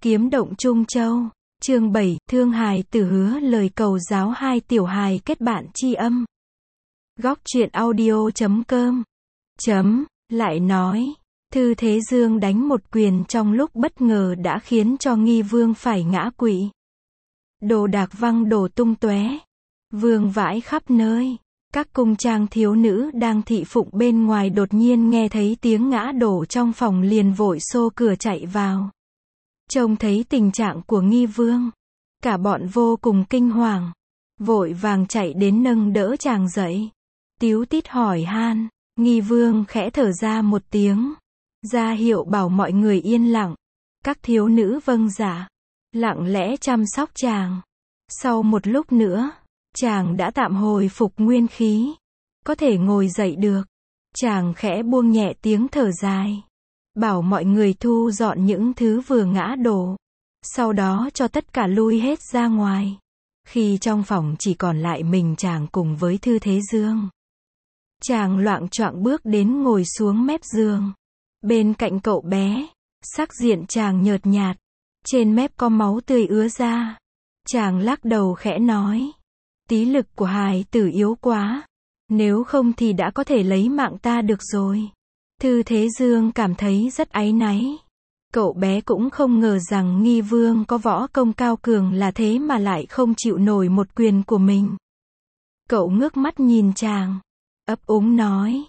Kiếm động Trung Châu, chương 7, Thương hài tử hứa lời cầu giáo hai tiểu hài kết bạn tri âm. Góc truyện audio.com lại nói, Thư Thế Dương đánh một quyền trong lúc bất ngờ đã khiến cho Nghi Vương phải ngã quỵ. Đồ đạc văng đổ tung tóe, vương vãi khắp nơi. Các cung trang thiếu nữ đang thị phụng bên ngoài đột nhiên nghe thấy tiếng ngã đổ trong phòng liền vội xô cửa chạy vào. Trông thấy tình trạng của Nghi Vương, cả bọn vô cùng kinh hoàng, vội vàng chạy đến nâng đỡ chàng dậy. Tíu tít hỏi han, Nghi Vương khẽ thở ra một tiếng, ra hiệu bảo mọi người yên lặng. Các thiếu nữ vâng dạ, lặng lẽ chăm sóc chàng. Sau một lúc nữa, chàng đã tạm hồi phục nguyên khí, có thể ngồi dậy được. Chàng khẽ buông nhẹ tiếng thở dài, bảo mọi người thu dọn những thứ vừa ngã đổ, sau đó cho tất cả lui hết ra ngoài. Khi trong phòng chỉ còn lại mình chàng cùng với Thư Thế Dương, chàng loạng choạng bước đến ngồi xuống mép giường. Bên cạnh cậu bé, sắc diện chàng nhợt nhạt, trên mép có máu tươi ứa ra. Chàng lắc đầu khẽ nói, tí lực của hài tử yếu quá, nếu không thì đã có thể lấy mạng ta được rồi. Thư Thế Dương cảm thấy rất áy náy. Cậu bé cũng không ngờ rằng Nghi Vương có võ công cao cường là thế mà lại không chịu nổi một quyền của mình. Cậu ngước mắt nhìn chàng, ấp úng nói,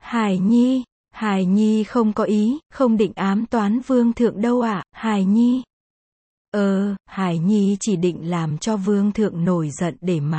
Hải Nhi không có ý, không định ám toán Vương thượng đâu ạ, Hải Nhi. Hải Nhi chỉ định làm cho Vương thượng nổi giận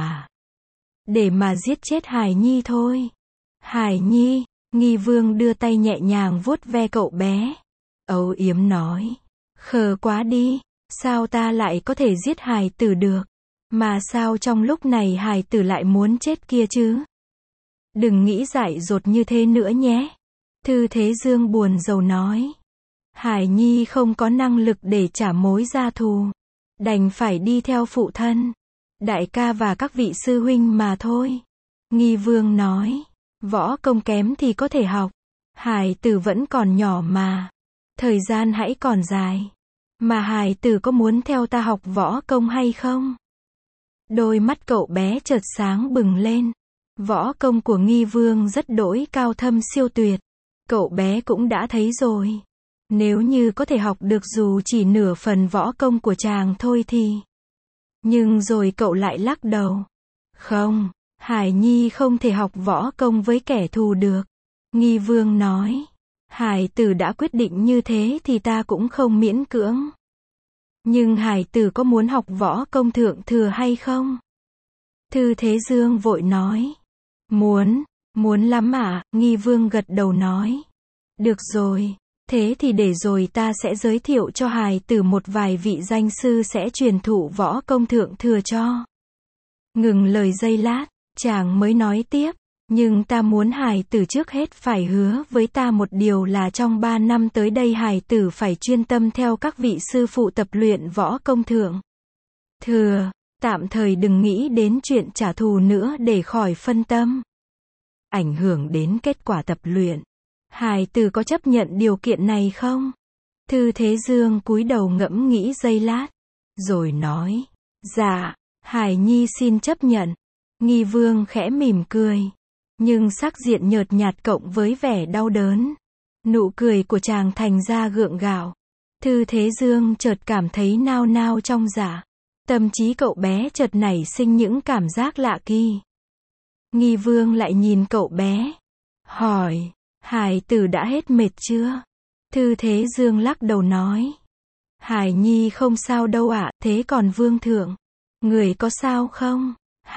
để mà giết chết Hải Nhi thôi. Hải Nhi, Nghi Vương đưa tay nhẹ nhàng vuốt ve cậu bé, âu yếm nói, khờ quá đi, sao ta lại có thể giết hài tử được, mà sao trong lúc này hài tử lại muốn chết kia chứ? Đừng nghĩ dại dột như thế nữa nhé. Thư Thế Dương buồn rầu nói, Hải Nhi không có năng lực để trả mối gia thù, đành phải đi theo phụ thân, đại ca và các vị sư huynh mà thôi. Nghi Vương nói, võ công kém thì có thể học, hài tử vẫn còn nhỏ mà, thời gian hãy còn dài, mà hài tử có muốn theo ta học võ công hay không? Đôi mắt cậu bé chợt sáng bừng lên. Võ công của Nghi Vương rất đỗi cao thâm siêu tuyệt, cậu bé cũng đã thấy rồi. Nếu như có thể học được dù chỉ nửa phần võ công của chàng thôi thì... Nhưng rồi cậu lại lắc đầu. Không, Hải Nhi không thể học võ công với kẻ thù được. Nghi Vương nói, Hải tử đã quyết định như thế thì ta cũng không miễn cưỡng. Nhưng Hải tử có muốn học võ công thượng thừa hay không? Thư Thế Dương vội nói, muốn lắm ạ. Nghi Vương gật đầu nói, được rồi, thế thì để rồi ta sẽ giới thiệu cho hài tử một vài vị danh sư sẽ truyền thụ võ công thượng thừa cho. Ngừng lời giây lát, chàng mới nói tiếp, nhưng ta muốn hài tử trước hết phải hứa với ta một điều là trong 3 năm tới đây hài tử phải chuyên tâm theo các vị sư phụ tập luyện võ công thượng thừa, tạm thời đừng nghĩ đến chuyện trả thù nữa để khỏi phân tâm, ảnh hưởng đến kết quả tập luyện. Hài tử có chấp nhận điều kiện này không? Thư Thế Dương cúi đầu ngẫm nghĩ giây lát, rồi nói, dạ, Hải Nhi xin chấp nhận. Nghi Vương khẽ mỉm cười, nhưng sắc diện nhợt nhạt cộng với vẻ đau đớn, nụ cười của chàng thành ra gượng gạo. Thư Thế Dương chợt cảm thấy nao nao trong dạ, tâm trí cậu bé chợt nảy sinh những cảm giác lạ kỳ. Nghi Vương lại nhìn cậu bé, hỏi, Hải tử đã hết mệt chưa? Thư Thế Dương lắc đầu nói, Hải Nhi không sao đâu ạ. Thế còn Vương thượng, người có sao không?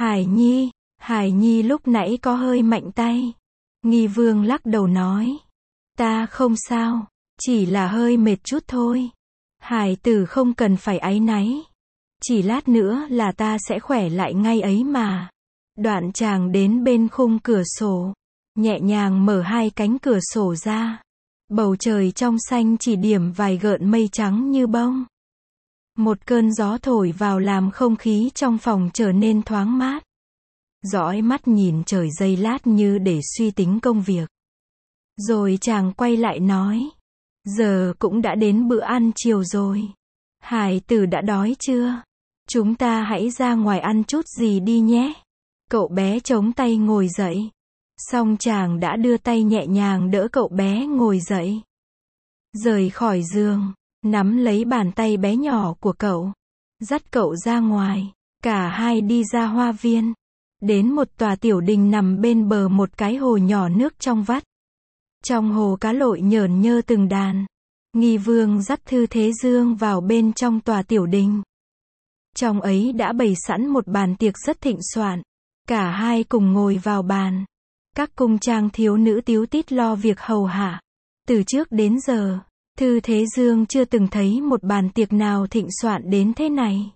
Hải Nhi lúc nãy có hơi mạnh tay. Nghi Vương lắc đầu nói, ta không sao, chỉ là hơi mệt chút thôi. Hải tử không cần phải áy náy, chỉ lát nữa là ta sẽ khỏe lại ngay ấy mà. Đoạn chàng đến bên khung cửa sổ, nhẹ nhàng mở hai cánh cửa sổ ra. Bầu trời trong xanh chỉ điểm vài gợn mây trắng như bông. Một cơn gió thổi vào làm không khí trong phòng trở nên thoáng mát. Dõi mắt nhìn trời giây lát như để suy tính công việc. Rồi chàng quay lại nói, giờ cũng đã đến bữa ăn chiều rồi. Hải tử đã đói chưa? Chúng ta hãy ra ngoài ăn chút gì đi nhé. Cậu bé chống tay ngồi dậy. Xong chàng đã đưa tay nhẹ nhàng đỡ cậu bé ngồi dậy. Rời khỏi giường, nắm lấy bàn tay bé nhỏ của cậu, dắt cậu ra ngoài. Cả hai đi ra hoa viên, đến một tòa tiểu đình nằm bên bờ một cái hồ nhỏ nước trong vắt. Trong hồ cá lội nhởn nhơ từng đàn. Nghi Vương dắt Thư Thế Dương vào bên trong tòa tiểu đình. Trong ấy đã bày sẵn một bàn tiệc rất thịnh soạn. Cả hai cùng ngồi vào bàn. Các cung trang thiếu nữ tíu tít lo việc hầu hạ. Từ trước đến giờ, Thư Thế Dương chưa từng thấy một bàn tiệc nào thịnh soạn đến thế này.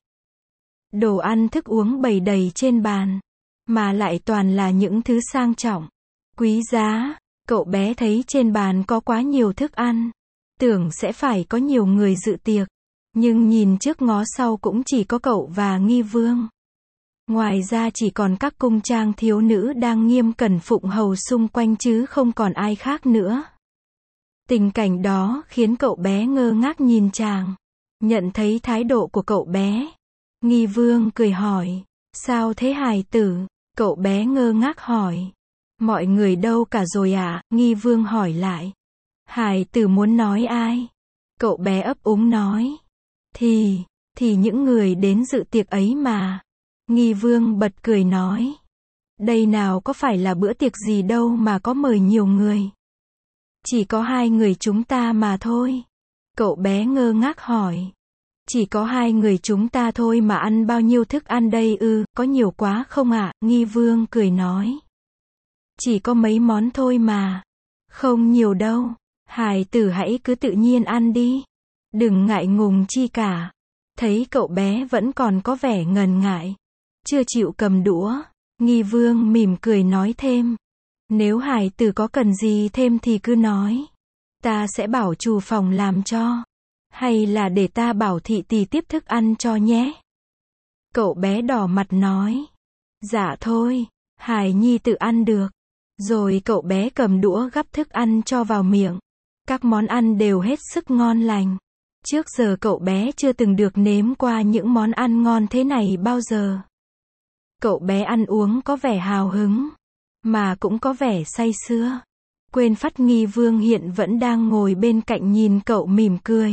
Đồ ăn thức uống bày đầy trên bàn, mà lại toàn là những thứ sang trọng, quý giá. Cậu bé thấy trên bàn có quá nhiều thức ăn, tưởng sẽ phải có nhiều người dự tiệc, nhưng nhìn trước ngó sau cũng chỉ có cậu và Nghi Vương. Ngoài ra chỉ còn các cung trang thiếu nữ đang nghiêm cẩn phụng hầu xung quanh chứ không còn ai khác nữa. Tình cảnh đó khiến cậu bé ngơ ngác nhìn chàng. Nhận thấy thái độ của cậu bé, Nghi Vương cười hỏi, sao thế hài tử? Cậu bé ngơ ngác hỏi, mọi người đâu cả rồi ạ? Nghi Vương hỏi lại. Hài tử muốn nói ai? Cậu bé ấp úng nói, thì những người đến dự tiệc ấy mà. Nghi Vương bật cười nói, đây nào có phải là bữa tiệc gì đâu mà có mời nhiều người. Chỉ có 2 người chúng ta mà thôi. Cậu bé ngơ ngác hỏi, chỉ có 2 người chúng ta thôi mà ăn bao nhiêu thức ăn đây ư? Có nhiều quá không ạ? Nghi Vương cười nói, chỉ có mấy món thôi mà, không nhiều đâu. Hài tử hãy cứ tự nhiên ăn đi, đừng ngại ngùng chi cả. Thấy cậu bé vẫn còn có vẻ ngần ngại, chưa chịu cầm đũa, Nghi Vương mỉm cười nói thêm, nếu hài tử có cần gì thêm thì cứ nói, ta sẽ bảo chủ phòng làm cho, hay là để ta bảo thị tỳ tiếp thức ăn cho nhé. Cậu bé đỏ mặt nói, dạ thôi, hài nhi tự ăn được. Rồi cậu bé cầm đũa gắp thức ăn cho vào miệng. Các món ăn đều hết sức ngon lành. Trước giờ cậu bé chưa từng được nếm qua những món ăn ngon thế này bao giờ. Cậu bé ăn uống có vẻ hào hứng, mà cũng có vẻ say sưa. Quên phát Nghi Vương hiện vẫn đang ngồi bên cạnh nhìn cậu mỉm cười.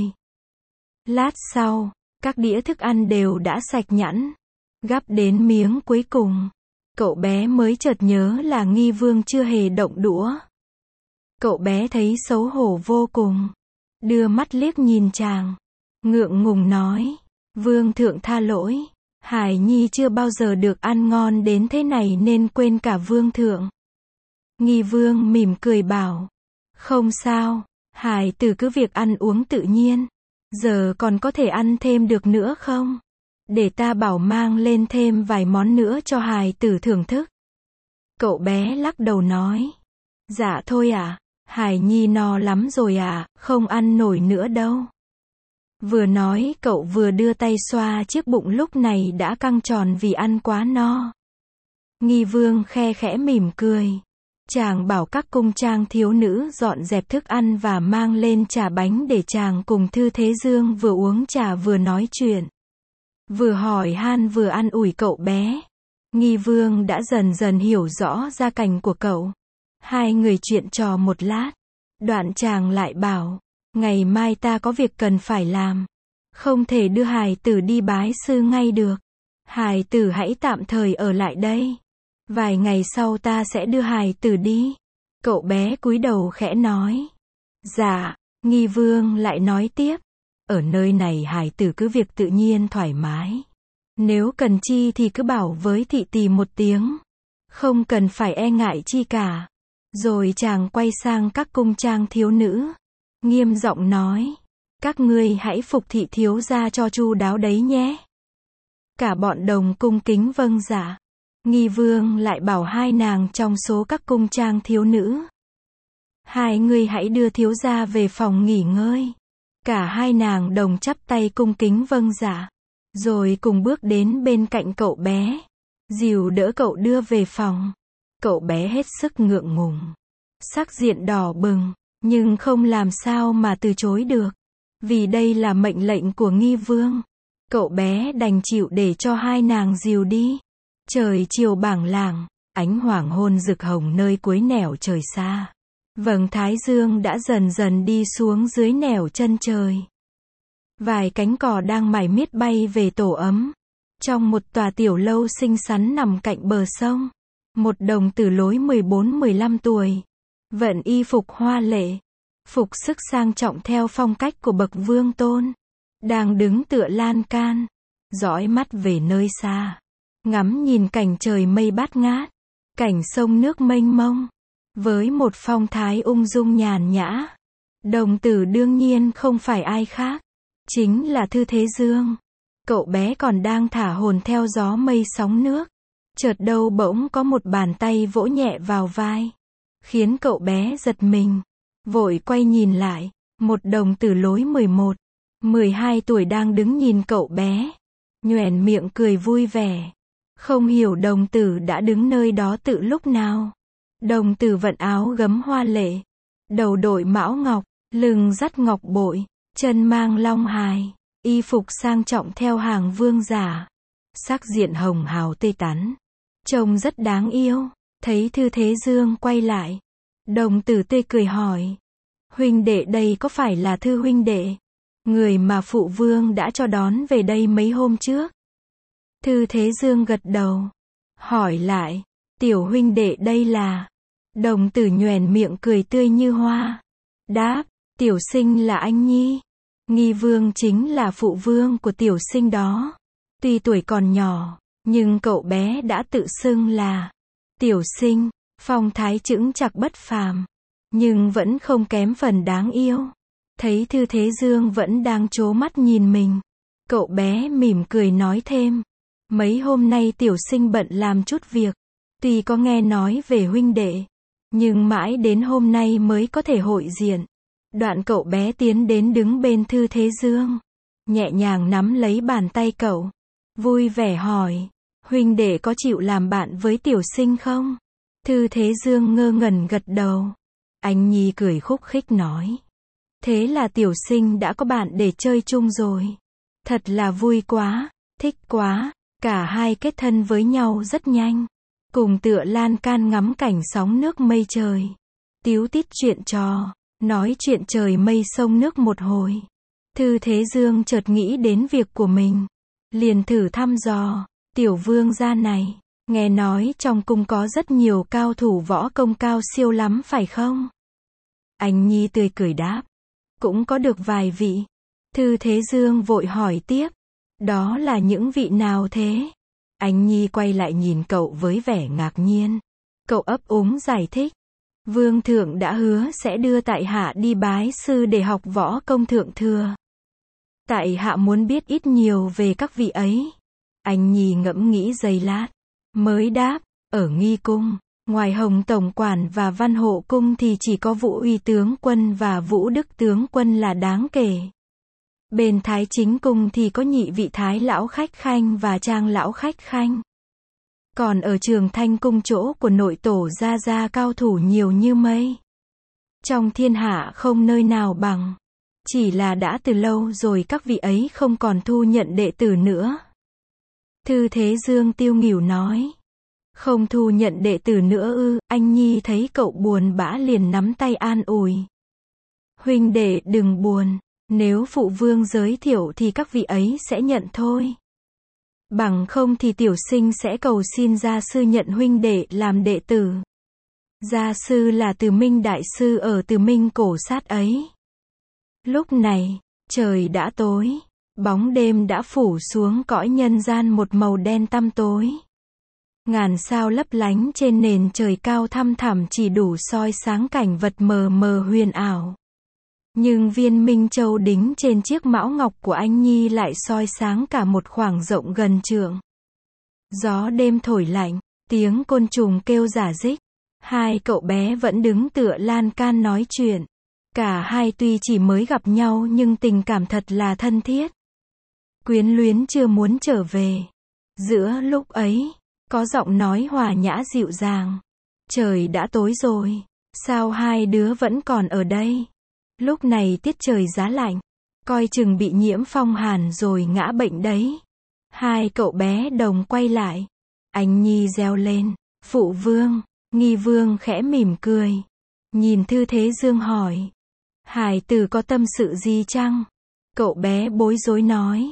Lát sau, các đĩa thức ăn đều đã sạch nhẵn. Gắp đến miếng cuối cùng, cậu bé mới chợt nhớ là Nghi Vương chưa hề động đũa. Cậu bé thấy xấu hổ vô cùng, đưa mắt liếc nhìn chàng, ngượng ngùng nói, Vương thượng tha lỗi, Hải nhi chưa bao giờ được ăn ngon đến thế này nên quên cả Vương thượng. Nghi Vương mỉm cười bảo, không sao, Hải tử cứ việc ăn uống tự nhiên, giờ còn có thể ăn thêm được nữa không? Để ta bảo mang lên thêm vài món nữa cho hài tử thưởng thức. Cậu bé lắc đầu nói, dạ thôi ạ, Hải nhi no lắm rồi ạ, không ăn nổi nữa đâu. Vừa nói cậu vừa đưa tay xoa chiếc bụng lúc này đã căng tròn vì ăn quá no. Nghi Vương khe khẽ mỉm cười. Chàng bảo các cung trang thiếu nữ dọn dẹp thức ăn và mang lên trà bánh để chàng cùng Thư Thế Dương vừa uống trà vừa nói chuyện. Vừa hỏi han vừa an ủi cậu bé. Nghi Vương đã dần dần hiểu rõ gia cảnh của cậu. Hai người chuyện trò một lát. Đoạn chàng lại bảo, ngày mai ta có việc cần phải làm. Không thể đưa hài tử đi bái sư ngay được. Hài tử hãy tạm thời ở lại đây. Vài ngày sau ta sẽ đưa hài tử đi. Cậu bé cúi đầu khẽ nói. Dạ, Nghi Vương lại nói tiếp. Ở nơi này hài tử cứ việc tự nhiên thoải mái. Nếu cần chi thì cứ bảo với thị tỳ một tiếng. Không cần phải e ngại chi cả. Rồi chàng quay sang các cung trang thiếu nữ. Nghiêm giọng nói. Các ngươi hãy phục thị thiếu gia cho chu đáo đấy nhé. Cả bọn đồng cung kính vâng dạ. Nghi Vương lại bảo hai nàng trong số các cung trang thiếu nữ. Hai người hãy đưa thiếu gia về phòng nghỉ ngơi. Cả hai nàng đồng chắp tay cung kính vâng dạ. Rồi cùng bước đến bên cạnh cậu bé. Dìu đỡ cậu đưa về phòng. Cậu bé hết sức ngượng ngùng. Sắc diện đỏ bừng, nhưng không làm sao mà từ chối được. Vì đây là mệnh lệnh của Nghi Vương. Cậu bé đành chịu để cho hai nàng dìu đi. Trời chiều bảng làng, ánh hoàng hôn rực hồng nơi cuối nẻo trời xa. Vầng thái dương đã dần dần đi xuống dưới nẻo chân trời. Vài cánh cò đang mải miết bay về tổ ấm. Trong một tòa tiểu lâu xinh xắn nằm cạnh bờ sông. Một đồng tử lối 14-15 tuổi. Vận y phục hoa lệ. Phục sức sang trọng theo phong cách của bậc vương tôn. Đang đứng tựa lan can. Dõi mắt về nơi xa. Ngắm nhìn cảnh trời mây bát ngát. Cảnh sông nước mênh mông. Với một phong thái ung dung nhàn nhã. Đồng tử đương nhiên không phải ai khác. Chính là Thư Thế Dương. Cậu bé còn đang thả hồn theo gió mây sóng nước. Chợt đâu bỗng có một bàn tay vỗ nhẹ vào vai. Khiến cậu bé giật mình. Vội quay nhìn lại. Một đồng tử lối 11-12 tuổi đang đứng nhìn cậu bé. Nhoẻn miệng cười vui vẻ. Không hiểu đồng tử đã đứng nơi đó từ lúc nào. Đồng tử vận áo gấm hoa lệ. Đầu đội mão ngọc. Lưng dắt ngọc bội. Chân mang long hài. Y phục sang trọng theo hàng vương giả. Sắc diện hồng hào tươi tắn. Trông rất đáng yêu. Thấy Thư Thế Dương quay lại. Đồng tử tươi cười hỏi. Huynh đệ đây có phải là Thư huynh đệ? Người mà phụ vương đã cho đón về đây mấy hôm trước. Thư Thế Dương gật đầu. Hỏi lại. Tiểu huynh đệ đây là. Đồng tử nhoẻn miệng cười tươi như hoa. Đáp. Tiểu sinh là anh Nhi. Nghi Vương chính là phụ vương của tiểu sinh đó. Tuy tuổi còn nhỏ, nhưng cậu bé đã tự xưng là tiểu sinh. Phong thái chững chạc bất phàm. Nhưng vẫn không kém phần đáng yêu. Thấy Thư Thế Dương vẫn đang trố mắt nhìn mình. Cậu bé mỉm cười nói thêm. Mấy hôm nay tiểu sinh bận làm chút việc. Tuy có nghe nói về huynh đệ. Nhưng mãi đến hôm nay mới có thể hội diện. Đoạn cậu bé tiến đến đứng bên Thư Thế Dương. Nhẹ nhàng nắm lấy bàn tay cậu. Vui vẻ hỏi. Huynh đệ có chịu làm bạn với tiểu sinh không? Thư Thế Dương ngơ ngẩn gật đầu. Anh Nhi cười khúc khích nói. Thế là tiểu sinh đã có bạn để chơi chung rồi. Thật là vui quá, thích quá. Cả hai kết thân với nhau rất nhanh. Cùng tựa lan can ngắm cảnh sóng nước mây trời. Tíu tít chuyện trò. Nói chuyện trời mây sông nước một hồi. Thư Thế Dương chợt nghĩ đến việc của mình. Liền thử thăm dò. Tiểu vương gia này. Nghe nói trong cung có rất nhiều cao thủ võ công cao siêu lắm phải không? Anh Nhi tươi cười đáp. Cũng có được vài vị. Thư Thế Dương vội hỏi tiếp. Đó là những vị nào thế? Anh Nhi quay lại nhìn cậu với vẻ ngạc nhiên. Cậu ấp úng giải thích. Vương thượng đã hứa sẽ đưa tại hạ đi bái sư để học võ công thượng thừa. Tại hạ muốn biết ít nhiều về các vị ấy. Anh Nhi ngẫm nghĩ giây lát. Mới đáp, ở Nghi Cung, ngoài Hồng Tổng Quản và Văn Hộ Cung thì chỉ có Vũ Uy Tướng Quân và Vũ Đức Tướng Quân là đáng kể. Bên Thái Chính Cung thì có nhị vị Thái Lão Khách Khanh và Trang Lão Khách Khanh. Còn ở Trường Thanh Cung chỗ của nội tổ gia cao thủ nhiều như mây. Trong thiên hạ không nơi nào bằng. Chỉ là đã từ lâu rồi các vị ấy không còn thu nhận đệ tử nữa. Thư Thế Dương tiêu nghỉu nói. Không thu nhận đệ tử nữa ư? Anh Nhi thấy cậu buồn bã liền nắm tay an ủi. Huynh đệ đừng buồn. Nếu phụ vương giới thiệu thì các vị ấy sẽ nhận thôi. Bằng không thì tiểu sinh sẽ cầu xin gia sư nhận huynh đệ làm đệ tử. Gia sư là Từ Minh Đại Sư ở Từ Minh Cổ Sát ấy. Lúc này, trời đã tối. Bóng đêm đã phủ xuống cõi nhân gian một màu đen tăm tối. Ngàn sao lấp lánh trên nền trời cao thăm thẳm chỉ đủ soi sáng cảnh vật mờ mờ huyền ảo. Nhưng viên Minh Châu đính trên chiếc mão ngọc của anh Nhi lại soi sáng cả một khoảng rộng gần trượng. Gió đêm thổi lạnh, tiếng côn trùng kêu rả rích. Hai cậu bé vẫn đứng tựa lan can nói chuyện. Cả hai tuy chỉ mới gặp nhau nhưng tình cảm thật là thân thiết. Quyến luyến chưa muốn trở về. Giữa lúc ấy, có giọng nói hòa nhã dịu dàng. Trời đã tối rồi, sao hai đứa vẫn còn ở đây? Lúc này tiết trời giá lạnh. coi chừng bị nhiễm phong hàn rồi ngã bệnh đấy. Hai cậu bé đồng quay lại. Anh Nhi reo lên, phụ vương. Nghi vương khẽ mỉm cười. Nhìn Thư Thế Dương hỏi. Hải tử có tâm sự gì chăng? Cậu bé bối rối nói.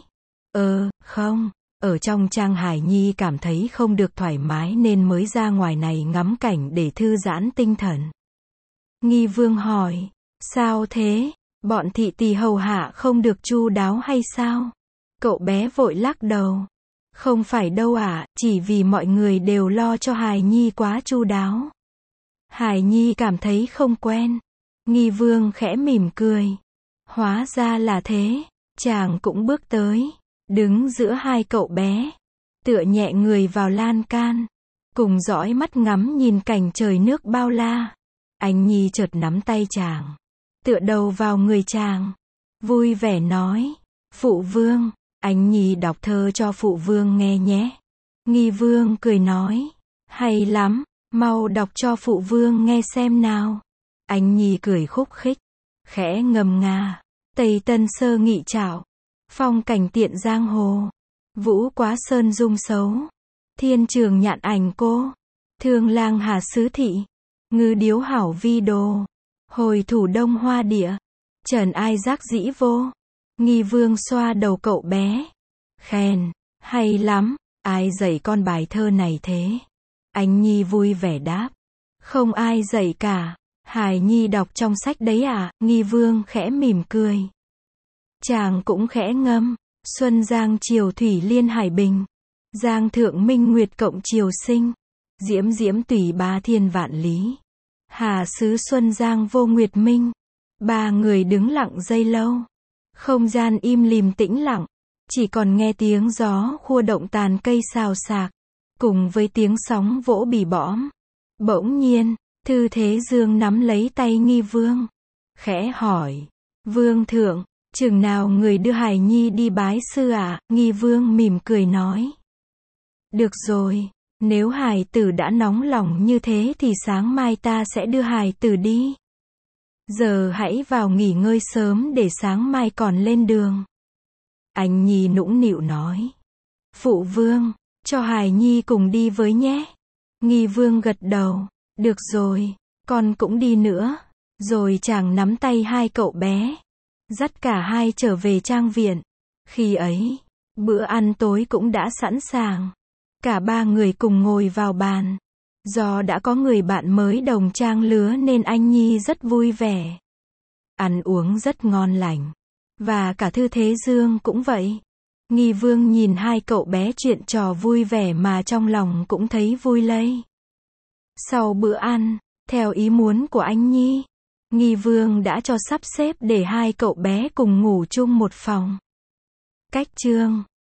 Không. Ở trong trang Hải Nhi cảm thấy không được thoải mái nên mới ra ngoài này ngắm cảnh để thư giãn tinh thần. Nghi vương hỏi. Sao thế? Bọn thị tỳ hầu hạ không được chu đáo hay sao? Cậu bé vội lắc đầu. Không phải đâu ạ, chỉ vì mọi người đều lo cho Hải Nhi quá chu đáo. Hải Nhi cảm thấy không quen. Nghi vương khẽ mỉm cười. Hóa ra là thế. Chàng cũng bước tới, đứng giữa hai cậu bé, tựa nhẹ người vào lan can, cùng dõi mắt ngắm nhìn cảnh trời nước bao la. Anh Nhi chợt nắm tay chàng, tựa đầu vào người chàng, vui vẻ nói, phụ vương, anh Nhi đọc thơ cho phụ vương nghe nhé. Nghi vương cười nói, hay lắm, mau đọc cho phụ vương nghe xem nào. Anh Nhi cười khúc khích, khẽ ngâm nga, Tây Tân Sơ Nghị Trảo, phong cảnh tiện giang hồ, vũ quá sơn dung xấu, thiên trường nhạn ảnh cô, thương lang hà sứ thị, ngư điếu hảo vi đồ, hồi thủ đông hoa địa, trần ai giác dĩ vô. Nghi vương xoa đầu cậu bé, khen, hay lắm, ai dạy con bài thơ này thế? Anh Nhi vui vẻ đáp, không ai dạy cả, Hải Nhi đọc trong sách đấy à? Nghi vương khẽ mỉm cười. Chàng cũng khẽ ngâm, xuân giang triều thủy liên hải bình, giang thượng minh nguyệt cộng triều sinh, diễm diễm tùy ba thiên vạn lý, hà sứ xuân giang vô nguyệt minh. Ba người đứng lặng giây lâu, không gian im lìm tĩnh lặng, chỉ còn nghe tiếng gió khua động tàn cây xào xạc, cùng với tiếng sóng vỗ bì bõm. Bỗng nhiên, Thư Thế Dương nắm lấy tay Nghi vương, khẽ hỏi, vương thượng, chừng nào người đưa Hải Nhi đi bái sư ạ? Nghi vương mỉm cười nói, được rồi, nếu Hải tử đã nóng lòng như thế thì sáng mai ta sẽ đưa Hải tử đi. Giờ hãy vào nghỉ ngơi sớm để sáng mai còn lên đường. Anh Nhi nũng nịu nói, phụ vương, cho Hải Nhi cùng đi với nhé. Nghi vương gật đầu, được rồi, con cũng đi nữa. Rồi chàng nắm tay hai cậu bé, dắt cả hai trở về trang viện. Khi ấy, bữa ăn tối cũng đã sẵn sàng. Cả ba người cùng ngồi vào bàn. Do đã có người bạn mới đồng trang lứa nên anh Nhi rất vui vẻ. Ăn uống rất ngon lành. Và cả Thư Thế Dương cũng vậy. Nghi vương nhìn hai cậu bé chuyện trò vui vẻ mà trong lòng cũng thấy vui lây. Sau bữa ăn, theo ý muốn của anh Nhi, Nghi vương đã cho sắp xếp để hai cậu bé cùng ngủ chung một phòng. Cách chương